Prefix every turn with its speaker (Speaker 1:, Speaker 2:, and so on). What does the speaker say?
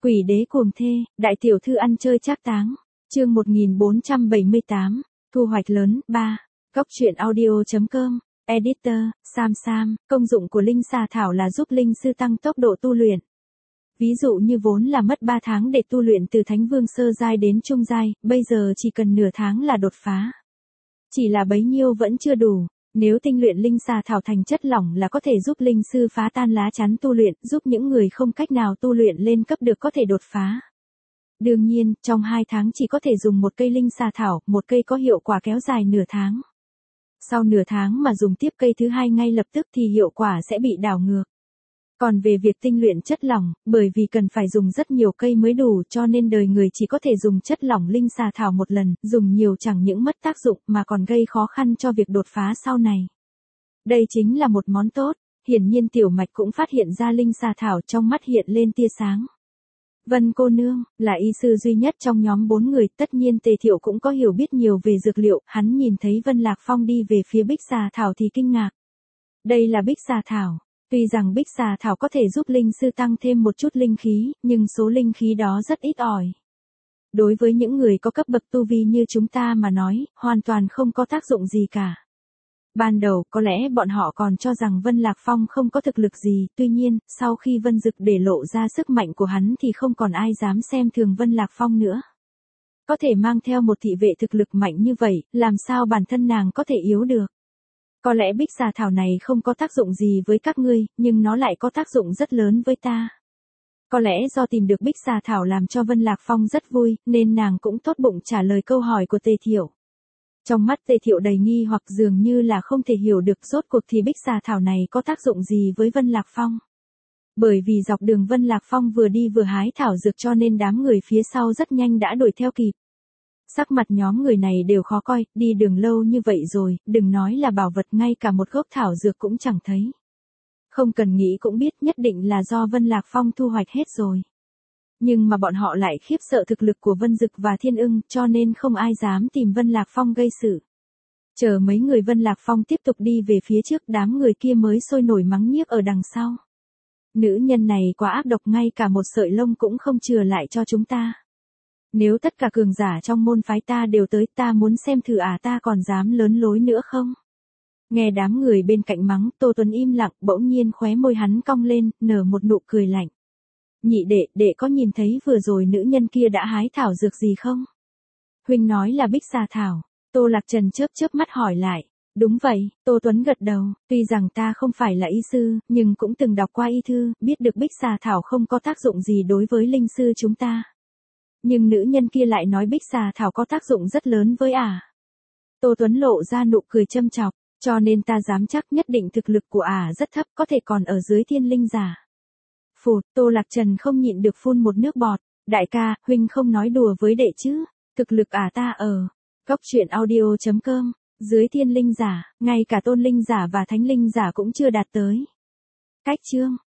Speaker 1: Quỷ đế cuồng thê, đại tiểu thư ăn chơi trác táng. Chương 1478, thu hoạch lớn 3. Góc truyện audio.com. Editor, Sam. Công dụng của linh xà thảo là giúp linh sư tăng tốc độ tu luyện. Ví dụ như vốn là mất 3 tháng để tu luyện từ thánh vương sơ giai đến trung giai, bây giờ chỉ cần nửa tháng là đột phá. Chỉ là bấy nhiêu vẫn chưa đủ. Nếu tinh luyện linh xà thảo thành chất lỏng là có thể giúp linh sư phá tan lá chắn tu luyện, giúp những người không cách nào tu luyện lên cấp được có thể đột phá. Đương nhiên, trong 2 tháng chỉ có thể dùng một cây linh xà thảo, một cây có hiệu quả kéo dài nửa tháng. Sau nửa tháng mà dùng tiếp cây thứ hai ngay lập tức thì hiệu quả sẽ bị đảo ngược. Còn về việc tinh luyện chất lỏng, bởi vì cần phải dùng rất nhiều cây mới đủ cho nên đời người chỉ có thể dùng chất lỏng linh xà thảo một lần, dùng nhiều chẳng những mất tác dụng mà còn gây khó khăn cho việc đột phá sau này. Đây chính là một món tốt, hiển nhiên Tiểu Mạch cũng phát hiện ra linh xà thảo, trong mắt hiện lên tia sáng. Vân cô nương, là y sư duy nhất trong nhóm 4 người, tất nhiên Tề Thiệu cũng có hiểu biết nhiều về dược liệu, hắn nhìn thấy Vân Lạc Phong đi về phía bích xà thảo thì kinh ngạc. Đây là bích xà thảo. Tuy rằng bích xà thảo có thể giúp linh sư tăng thêm một chút linh khí, nhưng số linh khí đó rất ít ỏi. Đối với những người có cấp bậc tu vi như chúng ta mà nói, hoàn toàn không có tác dụng gì cả. Ban đầu, có lẽ bọn họ còn cho rằng Vân Lạc Phong không có thực lực gì, tuy nhiên, sau khi Vân Dực để lộ ra sức mạnh của hắn thì không còn ai dám xem thường Vân Lạc Phong nữa. Có thể mang theo một thị vệ thực lực mạnh như vậy, làm sao bản thân nàng có thể yếu được? Có lẽ bích xà thảo này không có tác dụng gì với các ngươi, nhưng nó lại có tác dụng rất lớn với ta. Có lẽ do tìm được bích xà thảo làm cho Vân Lạc Phong rất vui, nên nàng cũng tốt bụng trả lời câu hỏi của Tề Thiệu. Trong mắt Tề Thiệu đầy nghi hoặc dường như là không thể hiểu được rốt cuộc thì bích xà thảo này có tác dụng gì với Vân Lạc Phong. Bởi vì dọc đường Vân Lạc Phong vừa đi vừa hái thảo dược cho nên đám người phía sau rất nhanh đã đuổi theo kịp. Sắc mặt nhóm người này đều khó coi, đi đường lâu như vậy rồi, đừng nói là bảo vật, ngay cả một gốc thảo dược cũng chẳng thấy. Không cần nghĩ cũng biết nhất định là do Vân Lạc Phong thu hoạch hết rồi. Nhưng mà bọn họ lại khiếp sợ thực lực của Vân Dực và Thiên Ưng cho nên không ai dám tìm Vân Lạc Phong gây sự. Chờ mấy người Vân Lạc Phong tiếp tục đi về phía trước, đám người kia mới sôi nổi mắng nhiếc ở đằng sau. Nữ nhân này quá ác độc, ngay cả một sợi lông cũng không chừa lại cho chúng ta. Nếu tất cả cường giả trong môn phái ta đều tới, ta muốn xem thử ta còn dám lớn lối nữa không? Nghe đám người bên cạnh mắng, Tô Tuấn im lặng, bỗng nhiên khóe môi hắn cong lên, nở một nụ cười lạnh. Nhị đệ có nhìn thấy vừa rồi nữ nhân kia đã hái thảo dược gì không? Huynh nói là bích xà thảo. Tô Lạc Trần chớp mắt hỏi lại. Đúng vậy, Tô Tuấn gật đầu, tuy rằng ta không phải là y sư, nhưng cũng từng đọc qua y thư, biết được bích xà thảo không có tác dụng gì đối với linh sư chúng ta. Nhưng nữ nhân kia lại nói bích xà thảo có tác dụng rất lớn với Tô Tuấn lộ ra nụ cười châm chọc, cho nên ta dám chắc nhất định thực lực của rất thấp, có thể còn ở dưới thiên linh giả. Phụt, Tô Lạc Trần không nhịn được phun một nước bọt. Đại ca, huynh không nói đùa với đệ chứ? Thực lực ta ở góc truyện audio.com, dưới thiên linh giả, ngay cả tôn linh giả và thánh linh giả cũng chưa đạt tới. Cách chương